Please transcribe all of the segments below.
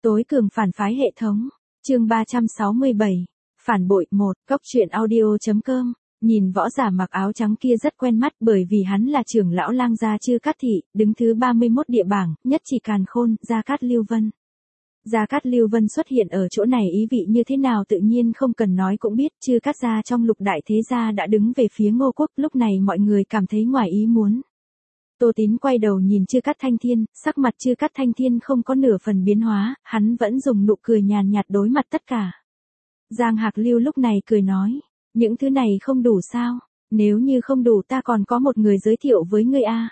Tối cường phản phái hệ thống. Chương 367. Phản bội 1. Góc truyện audio.com. Nhìn võ giả mặc áo trắng kia rất quen mắt bởi vì hắn là trưởng lão Lang gia Chư Cát Thị, đứng thứ 31 địa bảng, nhất chỉ Càn Khôn, Gia Cát Lưu Vân. Gia Cát Lưu Vân xuất hiện ở chỗ này ý vị như thế nào tự nhiên không cần nói cũng biết, Chư Cát gia trong lục đại thế gia đã đứng về phía Ngô Quốc, lúc này mọi người cảm thấy ngoài ý muốn. Tô Tín quay đầu nhìn Chư Cát Thanh Thiên, sắc mặt Chư Cát Thanh Thiên không có nửa phần biến hóa, hắn vẫn dùng nụ cười nhàn nhạt đối mặt tất cả. Giang Hạc Lưu lúc này cười nói, những thứ này không đủ sao, nếu như không đủ ta còn có một người giới thiệu với ngươi a.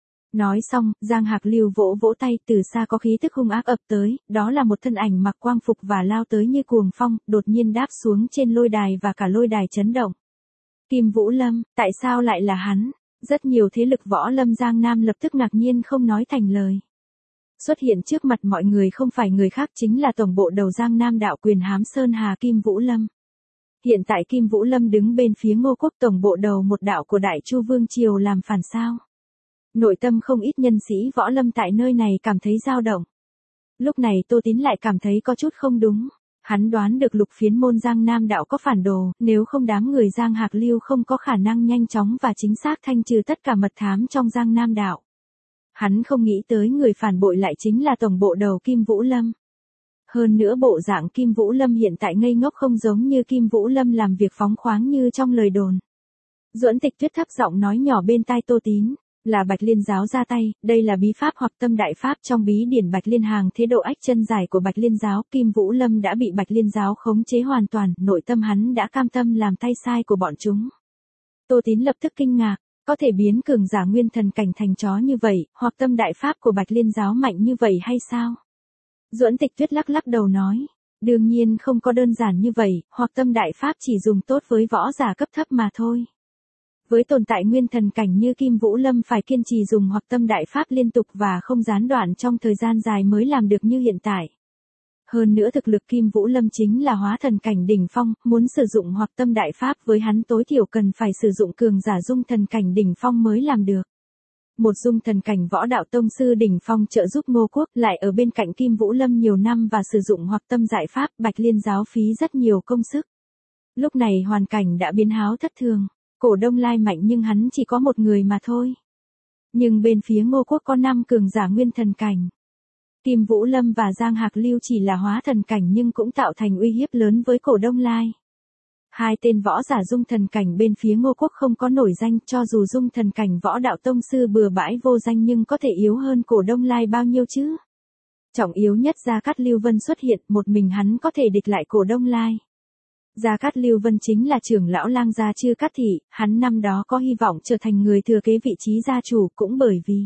Nói xong, Giang Hạc Lưu vỗ vỗ tay, từ xa có khí tức hung ác ập tới, đó là một thân ảnh mặc quang phục và lao tới như cuồng phong, đột nhiên đáp xuống trên lôi đài và cả lôi đài chấn động. Kim Vũ Lâm, tại sao lại là hắn? Rất nhiều thế lực võ lâm Giang Nam lập tức ngạc nhiên không nói thành lời. Xuất hiện trước mặt mọi người không phải người khác chính là tổng bộ đầu Giang Nam đạo quyền Hám Sơn Hà Kim Vũ Lâm. Hiện tại Kim Vũ Lâm đứng bên phía Ngô Quốc tổng bộ đầu một đạo của Đại Chu Vương Triều làm phản sao. Nội tâm không ít nhân sĩ võ lâm tại nơi này cảm thấy dao động. Lúc này Tô Tín lại cảm thấy có chút không đúng. Hắn đoán được lục phiến môn Giang Nam đạo có phản đồ, nếu không đám người Giang Hạc Lưu không có khả năng nhanh chóng và chính xác thanh trừ tất cả mật thám trong Giang Nam đạo. Hắn không nghĩ tới người phản bội lại chính là tổng bộ đầu Kim Vũ Lâm. Hơn nữa bộ dạng Kim Vũ Lâm hiện tại ngây ngốc không giống như Kim Vũ Lâm làm việc phóng khoáng như trong lời đồn. Duẫn Tịch Tuyết thấp giọng nói nhỏ bên tai Tô Tín, là Bạch Liên giáo ra tay, đây là bí pháp hoặc tâm đại pháp trong bí điển Bạch Liên hàng thế độ ách chân dài của Bạch Liên giáo, Kim Vũ Lâm đã bị Bạch Liên giáo khống chế hoàn toàn, nội tâm hắn đã cam tâm làm tay sai của bọn chúng. Tô Tín lập tức kinh ngạc, có thể biến cường giả nguyên thần cảnh thành chó như vậy, hoặc tâm đại pháp của Bạch Liên giáo mạnh như vậy hay sao? Duẫn Tịch Tuyết lắc lắc đầu nói, đương nhiên không có đơn giản như vậy, hoặc tâm đại pháp chỉ dùng tốt với võ giả cấp thấp mà thôi. Với tồn tại nguyên thần cảnh như Kim Vũ Lâm phải kiên trì dùng hoặc tâm đại pháp liên tục và không gián đoạn trong thời gian dài mới làm được như hiện tại. Hơn nữa thực lực Kim Vũ Lâm chính là hóa thần cảnh đỉnh phong, muốn sử dụng hoặc tâm đại pháp với hắn tối thiểu cần phải sử dụng cường giả dung thần cảnh đỉnh phong mới làm được. Một dung thần cảnh võ đạo tông sư đỉnh phong trợ giúp Ngô Quốc lại ở bên cạnh Kim Vũ Lâm nhiều năm và sử dụng hoặc tâm giải pháp, Bạch Liên giáo phí rất nhiều công sức. Lúc này hoàn cảnh đã biến háo thất thường. Cổ Đông Lai mạnh nhưng hắn chỉ có một người mà thôi. Nhưng bên phía Ngô Quốc có 5 cường giả nguyên thần cảnh. Kim Vũ Lâm và Giang Hạc Lưu chỉ là hóa thần cảnh nhưng cũng tạo thành uy hiếp lớn với Cổ Đông Lai. Hai tên võ giả dung thần cảnh bên phía Ngô Quốc không có nổi danh, cho dù dung thần cảnh võ đạo tông sư bừa bãi vô danh nhưng có thể yếu hơn Cổ Đông Lai bao nhiêu chứ? Trọng yếu nhất Gia Cát Lưu Vân xuất hiện, một mình hắn có thể địch lại Cổ Đông Lai. Gia Cát Lưu Vân chính là trưởng lão Lang gia Chư Cát Thị, hắn năm đó có hy vọng trở thành người thừa kế vị trí gia chủ cũng bởi vì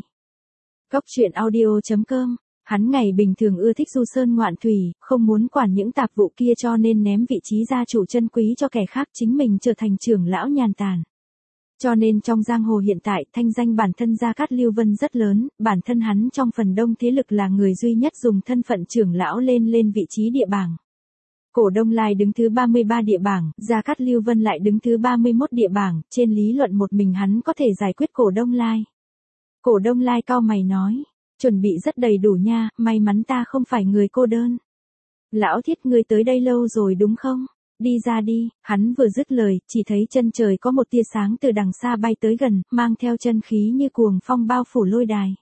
Góc truyện audio.com, hắn ngày bình thường ưa thích du sơn ngoạn thủy, không muốn quản những tạp vụ kia cho nên ném vị trí gia chủ chân quý cho kẻ khác, chính mình trở thành trưởng lão nhàn tản. Cho nên trong giang hồ hiện tại thanh danh bản thân Gia Cát Lưu Vân rất lớn, bản thân hắn trong phần đông thế lực là người duy nhất dùng thân phận trưởng lão lên vị trí địa bảng. Cổ Đông Lai đứng thứ 33 địa bảng, Gia Cát Lưu Vân lại đứng thứ 31 địa bảng, trên lý luận một mình hắn có thể giải quyết Cổ Đông Lai. Cổ Đông Lai cau mày nói, chuẩn bị rất đầy đủ nha, may mắn ta không phải người cô đơn. Lão Thiết ngươi tới đây lâu rồi đúng không? Đi ra đi, hắn vừa dứt lời, chỉ thấy chân trời có một tia sáng từ đằng xa bay tới gần, mang theo chân khí như cuồng phong bao phủ lôi đài.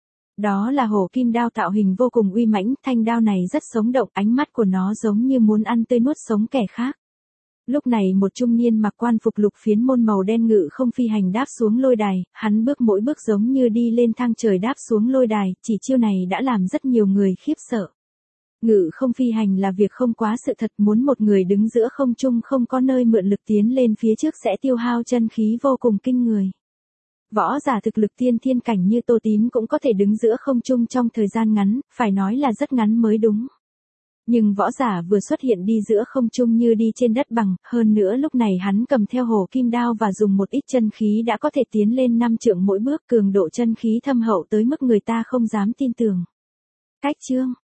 Đó là hổ kim đao tạo hình vô cùng uy mãnh, thanh đao này rất sống động, ánh mắt của nó giống như muốn ăn tươi nuốt sống kẻ khác. Lúc này một trung niên mặc quan phục lục phiến môn màu đen ngự không phi hành đáp xuống lôi đài, hắn bước mỗi bước giống như đi lên thang trời đáp xuống lôi đài, chỉ chiêu này đã làm rất nhiều người khiếp sợ. Ngự không phi hành là việc không quá sự thật, muốn một người đứng giữa không trung không có nơi mượn lực tiến lên phía trước sẽ tiêu hao chân khí vô cùng kinh người. Võ giả thực lực tiên thiên cảnh như Tô Tín cũng có thể đứng giữa không trung trong thời gian ngắn, phải nói là rất ngắn mới đúng. Nhưng võ giả vừa xuất hiện đi giữa không trung như đi trên đất bằng, hơn nữa lúc này hắn cầm theo hổ kim đao và dùng một ít chân khí đã có thể tiến lên 5 trượng mỗi bước, cường độ chân khí thâm hậu tới mức người ta không dám tin tưởng. Cách chương